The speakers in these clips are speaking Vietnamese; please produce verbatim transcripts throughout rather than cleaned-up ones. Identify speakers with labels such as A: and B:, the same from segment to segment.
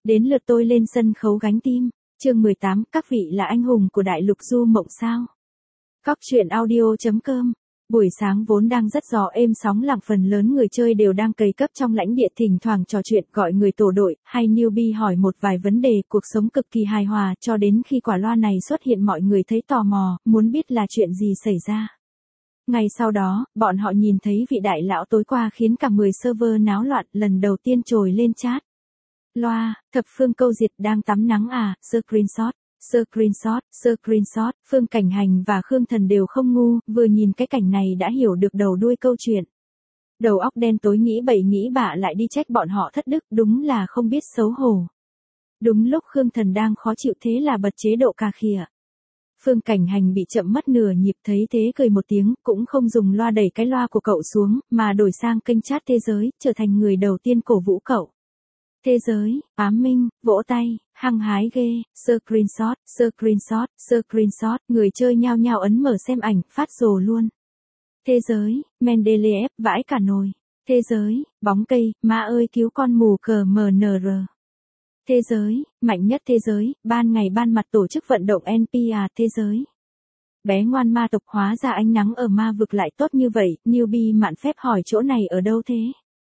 A: Đến lượt tôi lên sân khấu gánh tim. Chương mười tám, các vị là anh hùng của đại lục du mộng sao? Cóc truyện audio chấm com. Buổi sáng vốn đang rất gió êm sóng lặng, phần lớn người chơi đều đang cày cấp trong lãnh địa, thỉnh thoảng trò chuyện gọi người tổ đội hay newbie hỏi một vài vấn đề, cuộc sống cực kỳ hài hòa cho đến khi quả loa này xuất hiện, mọi người thấy tò mò, muốn biết là chuyện gì xảy ra. Ngày sau đó, bọn họ nhìn thấy vị đại lão tối qua khiến cả mười server náo loạn, lần đầu tiên trồi lên chat. Loa, thập phương câu diệt đang tắm nắng à, screenshot, screenshot, screenshot, Phương Cảnh Hành và Khương Thần đều không ngu, vừa nhìn cái cảnh này đã hiểu được đầu đuôi câu chuyện. Đầu óc đen tối nghĩ bậy nghĩ bạ lại đi trách bọn họ thất đức, đúng là không biết xấu hổ. Đúng lúc Khương Thần đang khó chịu thế là bật chế độ cà khịa. Phương Cảnh Hành bị chậm mất nửa nhịp, thấy thế cười một tiếng, cũng không dùng loa đẩy cái loa của cậu xuống, mà đổi sang kênh chat thế giới, trở thành người đầu tiên cổ vũ cậu. Thế giới, ám minh, vỗ tay, hăng hái ghê, screenshot, screenshot, screenshot, người chơi nhao nhao ấn mở xem ảnh, phát rồ luôn. Thế giới, Mendeleev, vãi cả nồi. Thế giới, bóng cây, ma ơi cứu con mù cờ em en rờ. Thế giới, mạnh nhất thế giới, ban ngày ban mặt tổ chức vận động en pê a. Thế giới. Bé ngoan ma tộc, hóa ra ánh nắng ở ma vực lại tốt như vậy, newbie mạn phép hỏi chỗ này ở đâu thế?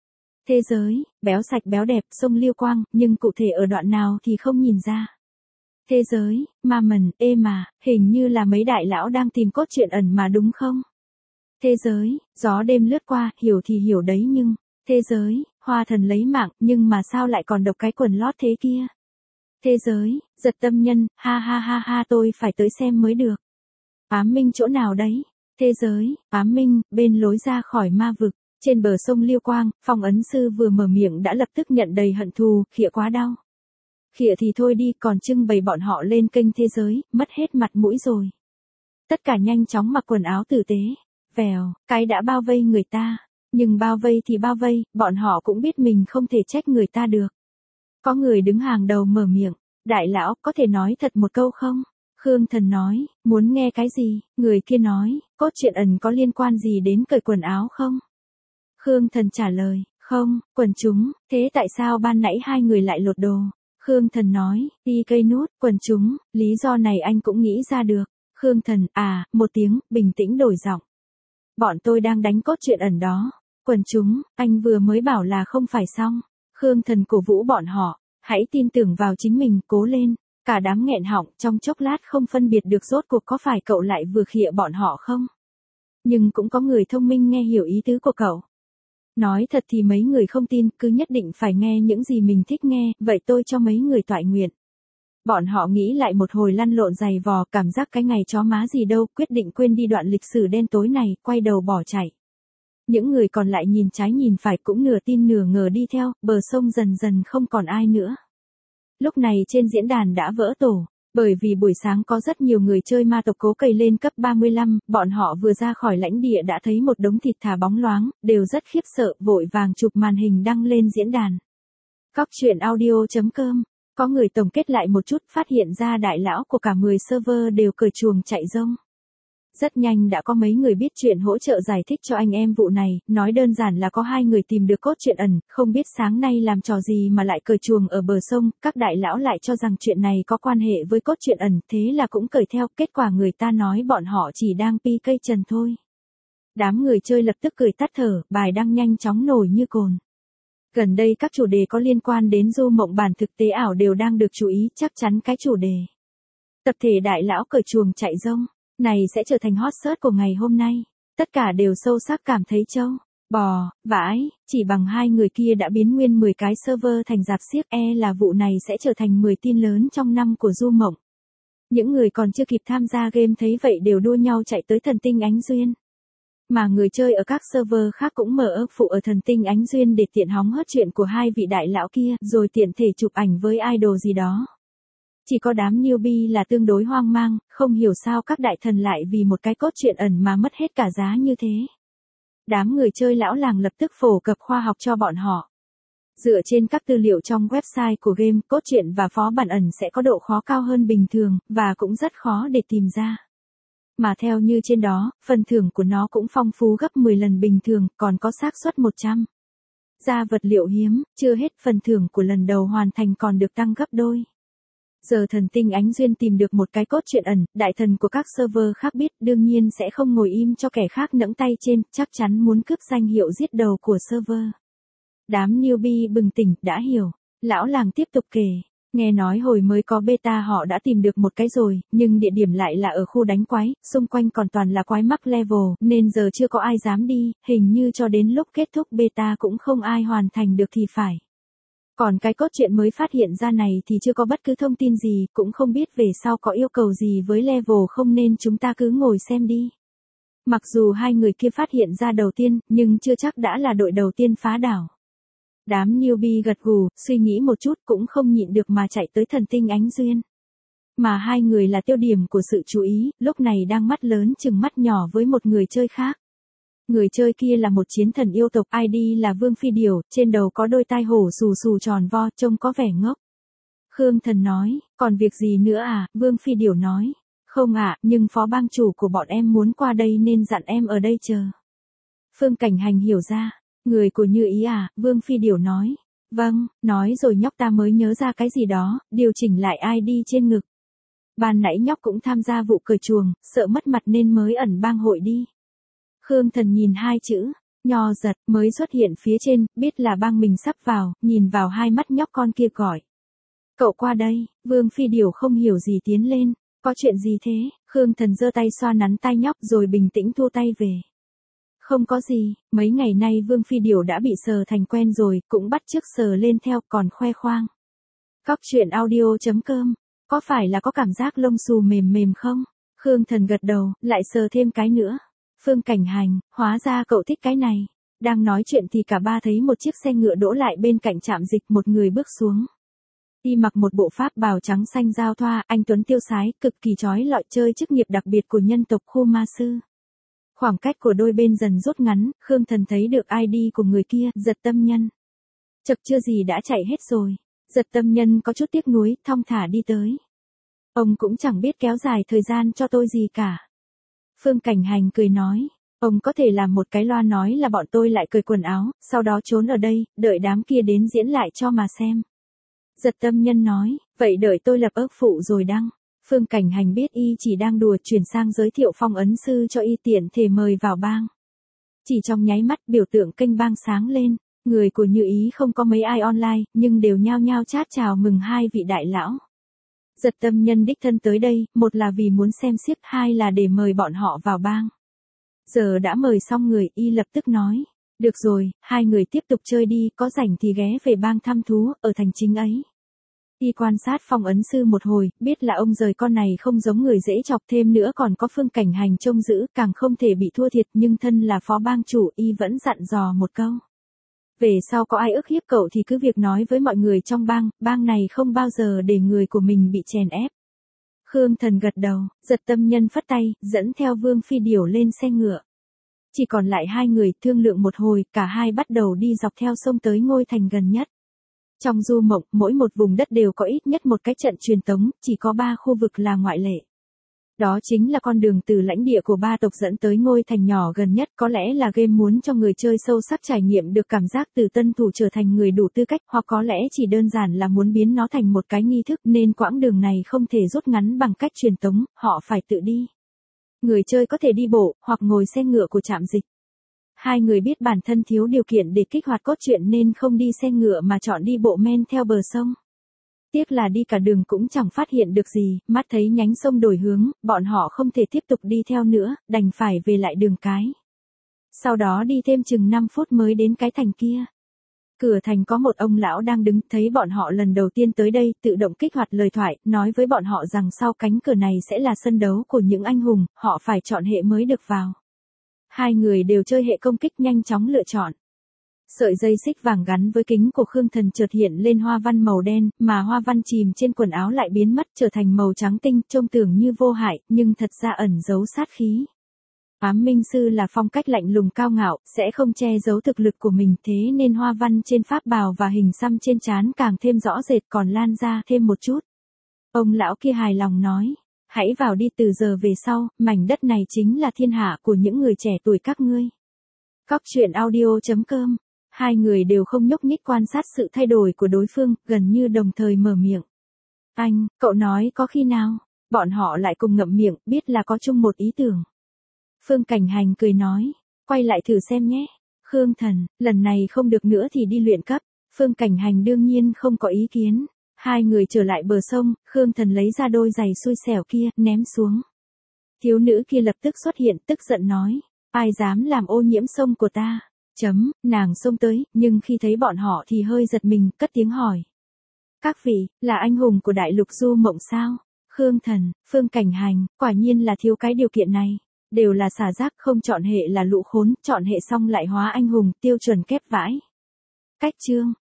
A: Thế giới, béo sạch béo đẹp, sông Liêu Quang, nhưng cụ thể ở đoạn nào thì không nhìn ra. Thế giới, ma mần, ê mà, hình như là mấy đại lão đang tìm cốt truyện ẩn mà đúng không? Thế giới, gió đêm lướt qua, hiểu thì hiểu đấy nhưng, thế giới, hoa thần lấy mạng, nhưng mà sao lại còn độc cái quần lót thế kia? Thế giới, giật tâm nhân, ha ha ha ha, tôi phải tới xem mới được. Ám minh chỗ nào đấy? Thế giới, ám minh, bên lối ra khỏi ma vực. Trên bờ sông Liêu Quang, Phong ấn sư vừa mở miệng đã lập tức nhận đầy hận thù, khịa quá đau. Khịa thì thôi đi, còn trưng bày bọn họ lên kênh thế giới, mất hết mặt mũi rồi. Tất cả nhanh chóng mặc quần áo tử tế. Vèo, cái đã bao vây người ta. Nhưng bao vây thì bao vây, bọn họ cũng biết mình không thể trách người ta được. Có người đứng hàng đầu mở miệng. Đại lão, có thể nói thật một câu không? Khương Thần nói, muốn nghe cái gì? Người kia nói, cốt truyện ẩn có liên quan gì đến cởi quần áo không? Khương Thần trả lời, không, quần chúng, thế tại sao ban nãy hai người lại lột đồ? Khương Thần nói, đi cây nút, quần chúng, lý do này anh cũng nghĩ ra được. Khương Thần, à, một tiếng, bình tĩnh đổi giọng. Bọn tôi đang đánh cốt truyện ẩn đó. Quần chúng, anh vừa mới bảo là không phải xong. Khương Thần cổ vũ bọn họ, hãy tin tưởng vào chính mình, cố lên. Cả đám nghẹn họng, trong chốc lát không phân biệt được rốt cuộc có phải cậu lại vừa khịa bọn họ không? Nhưng cũng có người thông minh nghe hiểu ý tứ của cậu. Nói thật thì mấy người không tin, cứ nhất định phải nghe những gì mình thích nghe, vậy tôi cho mấy người toại nguyện. Bọn họ nghĩ lại một hồi lăn lộn dày vò, cảm giác cái ngày chó má gì đâu, quyết định quên đi đoạn lịch sử đen tối này, quay đầu bỏ chạy. Những người còn lại nhìn trái nhìn phải cũng nửa tin nửa ngờ đi theo, bờ sông dần dần không còn ai nữa. Lúc này trên diễn đàn đã vỡ tổ. Bởi vì buổi sáng có rất nhiều người chơi ma tộc cố cày lên cấp ba mươi lăm, bọn họ vừa ra khỏi lãnh địa đã thấy một đống thịt thả bóng loáng, đều rất khiếp sợ, vội vàng chụp màn hình đăng lên diễn đàn. Cóc truyện audio chấm com. Có người tổng kết lại một chút, phát hiện ra đại lão của cả mười server đều cởi chuồng chạy rông. Rất nhanh đã có mấy người biết chuyện hỗ trợ giải thích cho anh em vụ này, nói đơn giản là có hai người tìm được cốt truyện ẩn, không biết sáng nay làm trò gì mà lại cởi chuồng ở bờ sông, các đại lão lại cho rằng chuyện này có quan hệ với cốt truyện ẩn, thế là cũng cởi theo, kết quả người ta nói bọn họ chỉ đang pi cây trần thôi. Đám người chơi lập tức cười tắt thở, bài đăng nhanh chóng nổi như cồn. Gần đây các chủ đề có liên quan đến du mộng bản thực tế ảo đều đang được chú ý, chắc chắn cái chủ đề tập thể đại lão cởi chuồng chạy rông này sẽ trở thành hot search của ngày hôm nay. Tất cả đều sâu sắc cảm thấy trâu, bò, vãi, chỉ bằng hai người kia đã biến nguyên mười cái server thành rạp xiếc, e là vụ này sẽ trở thành mười tin lớn trong năm của du mộng. Những người còn chưa kịp tham gia game thấy vậy đều đua nhau chạy tới thần tinh Ánh Duyên. Mà người chơi ở các server khác cũng mở ấp phụ ở thần tinh Ánh Duyên để tiện hóng hớt chuyện của hai vị đại lão kia, rồi tiện thể chụp ảnh với idol gì đó. Chỉ có đám newbie là tương đối hoang mang, không hiểu sao các đại thần lại vì một cái cốt truyện ẩn mà mất hết cả giá như thế. Đám người chơi lão làng lập tức phổ cập khoa học cho bọn họ. Dựa trên các tư liệu trong website của game, cốt truyện và phó bản ẩn sẽ có độ khó cao hơn bình thường, và cũng rất khó để tìm ra. Mà theo như trên đó, phần thưởng của nó cũng phong phú gấp mười lần bình thường, còn có xác suất một trăm. Ra vật liệu hiếm, chưa hết phần thưởng của lần đầu hoàn thành còn được tăng gấp đôi. Giờ thần tinh Ánh Duyên tìm được một cái cốt truyện ẩn, đại thần của các server khác biết đương nhiên sẽ không ngồi im cho kẻ khác nẫng tay trên, chắc chắn muốn cướp danh hiệu giết đầu của server. Đám newbie bừng tỉnh, đã hiểu. Lão làng tiếp tục kể. Nghe nói hồi mới có beta họ đã tìm được một cái rồi, nhưng địa điểm lại là ở khu đánh quái, xung quanh còn toàn là quái mắc level, nên giờ chưa có ai dám đi, hình như cho đến lúc kết thúc beta cũng không ai hoàn thành được thì phải. Còn cái cốt truyện mới phát hiện ra này thì chưa có bất cứ thông tin gì, cũng không biết về sau có yêu cầu gì với level không nên chúng ta cứ ngồi xem đi. Mặc dù hai người kia phát hiện ra đầu tiên, nhưng chưa chắc đã là đội đầu tiên phá đảo. Đám newbie gật gù, suy nghĩ một chút cũng không nhịn được mà chạy tới thần tinh Ánh Duyên. Mà hai người là tiêu điểm của sự chú ý, lúc này đang mắt lớn chừng mắt nhỏ với một người chơi khác. Người chơi kia là một chiến thần yêu tộc, i đê là Vương Phi Điểu, trên đầu có đôi tai hổ xù xù tròn vo, trông có vẻ ngốc. Khương Thần nói, còn việc gì nữa à, Vương Phi Điểu nói. Không ạ, à, nhưng phó bang chủ của bọn em muốn qua đây nên dặn em ở đây chờ. Phương Cảnh Hành hiểu ra. Người của Như Ý à, Vương Phi Điểu nói. Vâng, nói rồi nhóc ta mới nhớ ra cái gì đó, điều chỉnh lại i đê trên ngực. Ban nãy nhóc cũng tham gia vụ cởi chuồng, sợ mất mặt nên mới ẩn bang hội đi. Khương Thần nhìn hai chữ, nho giật, mới xuất hiện phía trên, biết là bang mình sắp vào, nhìn vào hai mắt nhóc con kia gọi. Cậu qua đây, Vương Phi Điểu không hiểu gì tiến lên, có chuyện gì thế, Khương Thần giơ tay xoa nắn tai nhóc rồi bình tĩnh thu tay về. Không có gì, mấy ngày nay Vương Phi Điểu đã bị sờ thành quen rồi, cũng bắt chước sờ lên theo còn khoe khoang. Cóc truyện audio chấm com, có phải là có cảm giác lông xù mềm mềm không? Khương Thần gật đầu, lại sờ thêm cái nữa. Phương Cảnh Hành, hóa ra cậu thích cái này. Đang nói chuyện thì cả ba thấy một chiếc xe ngựa đỗ lại bên cạnh trạm dịch, một người bước xuống. Y mặc một bộ pháp bào trắng xanh giao thoa, anh tuấn tiêu sái, cực kỳ chói lọi, chơi chức nghiệp đặc biệt của nhân tộc khu ma sư. Khoảng cách của đôi bên dần rút ngắn, Khương Thần thấy được i đê của người kia, Giật Tâm Nhân. Chật chưa gì đã chạy hết rồi. Giật Tâm Nhân có chút tiếc nuối, thong thả đi tới. Ông cũng chẳng biết kéo dài thời gian cho tôi gì cả. Phương Cảnh Hành cười nói, ông có thể làm một cái loa nói là bọn tôi lại cởi quần áo, sau đó trốn ở đây, đợi đám kia đến diễn lại cho mà xem. Giật Tâm Nhân nói, vậy đợi tôi lập ước phụ rồi đăng. Phương Cảnh Hành biết y chỉ đang đùa, chuyển sang giới thiệu phong ấn sư cho y tiện thể mời vào bang. Chỉ trong nháy mắt biểu tượng kênh bang sáng lên, người của Như Ý không có mấy ai online, nhưng đều nhao nhao chat chào mừng hai vị đại lão. Giật Tâm Nhân đích thân tới đây, một là vì muốn xem xiếc, hai là để mời bọn họ vào bang. Giờ đã mời xong người, y lập tức nói, được rồi, hai người tiếp tục chơi đi, có rảnh thì ghé về bang thăm thú, ở thành chính ấy. Y quan sát phong ấn sư một hồi, biết là ông rời con này không giống người dễ chọc, thêm nữa còn có Phương Cảnh Hành trông giữ, càng không thể bị thua thiệt, nhưng thân là phó bang chủ, y vẫn dặn dò một câu. Về sau có ai ức hiếp cậu thì cứ việc nói với mọi người trong bang, bang này không bao giờ để người của mình bị chèn ép. Khương Thần gật đầu, Giật Tâm Nhân phất tay, dẫn theo Vương Phi Điểu lên xe ngựa. Chỉ còn lại hai người, thương lượng một hồi, cả hai bắt đầu đi dọc theo sông tới ngôi thành gần nhất. Trong du mộng, mỗi một vùng đất đều có ít nhất một cái trận truyền tống, chỉ có ba khu vực là ngoại lệ. Đó chính là con đường từ lãnh địa của ba tộc dẫn tới ngôi thành nhỏ gần nhất, có lẽ là game muốn cho người chơi sâu sắc trải nghiệm được cảm giác từ tân thủ trở thành người đủ tư cách, hoặc có lẽ chỉ đơn giản là muốn biến nó thành một cái nghi thức, nên quãng đường này không thể rút ngắn bằng cách truyền tống, họ phải tự đi. Người chơi có thể đi bộ, hoặc ngồi xe ngựa của trạm dịch. Hai người biết bản thân thiếu điều kiện để kích hoạt cốt truyện nên không đi xe ngựa mà chọn đi bộ men theo bờ sông. Tiếc là đi cả đường cũng chẳng phát hiện được gì, mắt thấy nhánh sông đổi hướng, bọn họ không thể tiếp tục đi theo nữa, đành phải về lại đường cái. Sau đó đi thêm chừng năm phút mới đến cái thành kia. Cửa thành có một ông lão đang đứng, thấy bọn họ lần đầu tiên tới đây, tự động kích hoạt lời thoại, nói với bọn họ rằng sau cánh cửa này sẽ là sân đấu của những anh hùng, họ phải chọn hệ mới được vào. Hai người đều chơi hệ công kích, nhanh chóng lựa chọn. Sợi dây xích vàng gắn với kính của Khương Thần chợt hiện lên hoa văn màu đen, mà hoa văn chìm trên quần áo lại biến mất trở thành màu trắng tinh, trông tưởng như vô hại, nhưng thật ra ẩn giấu sát khí. Ám minh sư là phong cách lạnh lùng cao ngạo, sẽ không che giấu thực lực của mình, thế nên hoa văn trên pháp bào và hình xăm trên trán càng thêm rõ rệt, còn lan ra thêm một chút. Ông lão kia hài lòng nói, hãy vào đi, từ giờ về sau, mảnh đất này chính là thiên hạ của những người trẻ tuổi các ngươi. Cóc truyện audio chấm com Hai người đều không nhúc nhích quan sát sự thay đổi của đối phương, gần như đồng thời mở miệng. Anh, cậu nói có khi nào? Bọn họ lại cùng ngậm miệng, biết là có chung một ý tưởng. Phương Cảnh Hành cười nói, quay lại thử xem nhé. Khương Thần, lần này không được nữa thì đi luyện cấp. Phương Cảnh Hành đương nhiên không có ý kiến. Hai người trở lại bờ sông, Khương Thần lấy ra đôi giày xui xẻo kia, ném xuống. Thiếu nữ kia lập tức xuất hiện, tức giận nói, ai dám làm ô nhiễm sông của ta? Chấm, nàng xông tới, nhưng khi thấy bọn họ thì hơi giật mình, cất tiếng hỏi. Các vị, là anh hùng của Đại Lục Du Mộng sao? Khương Thần, Phương Cảnh Hành, quả nhiên là thiếu cái điều kiện này. Đều là xả rác, không chọn hệ là lũ khốn, chọn hệ xong lại hóa anh hùng, tiêu chuẩn kép vãi. Cách chương.